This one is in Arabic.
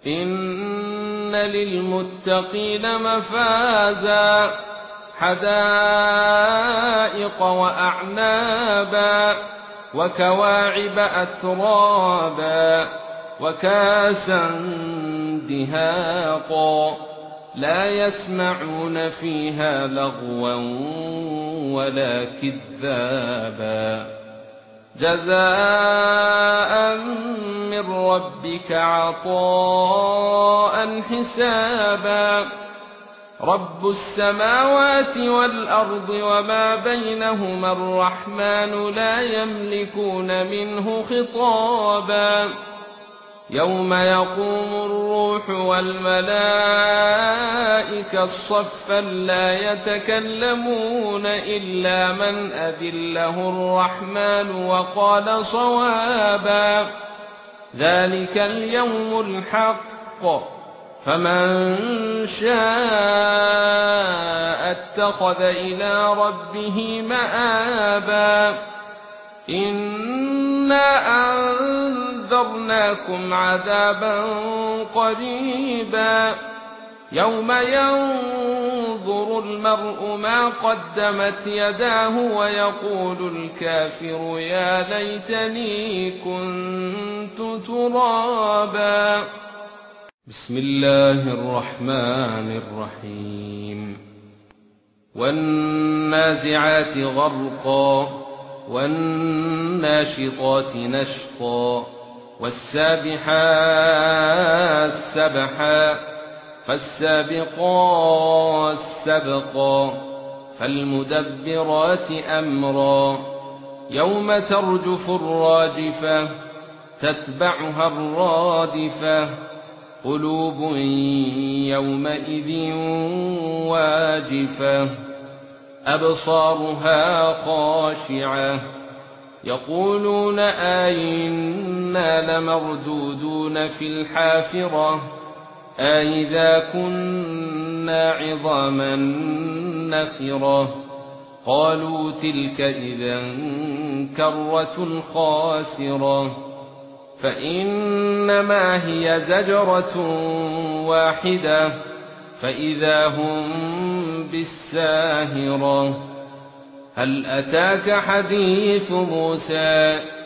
إن للمتقين مفازا حدائق وأعنابا وكواعب أترابا وكاسا دهاقا لا يسمعون فيها لغوا ولا كذابا جزاء من ربك عطاء حسابا رب السماوات والأرض وما بينهما الرحمن لا يملكون منه خطابا يوم يقوم الروح والملائكة صفا لا يتكلمون إلا من أذن له الرحمن وقال صوابا ذلك اليوم الحق فمن شاء اتخذ إلى ربه مآبا إنا أنذرناكم عذابا قريبا يوم ينظر المرء ما قدمت يداه ويقول الكافر يا ليتني كنت ترابا بسم الله الرحمن الرحيم والنازعات غرقا والناشطات نشطا والسابحات سبحا فالسابقات سبقا فالمدبرات أمرا يوم ترجف الراجفة تتبعها الرادفة قلوب يومئذ واجفة أبصارها خاشعة يقولون أئنا لمردودون في الحافرة أئذا كنا عظاما نخرة قالوا تلك إذا كرة خاسرة فإنما هي زجرة واحدة فإذا هم بالساهرة هل أتاك حديث موسى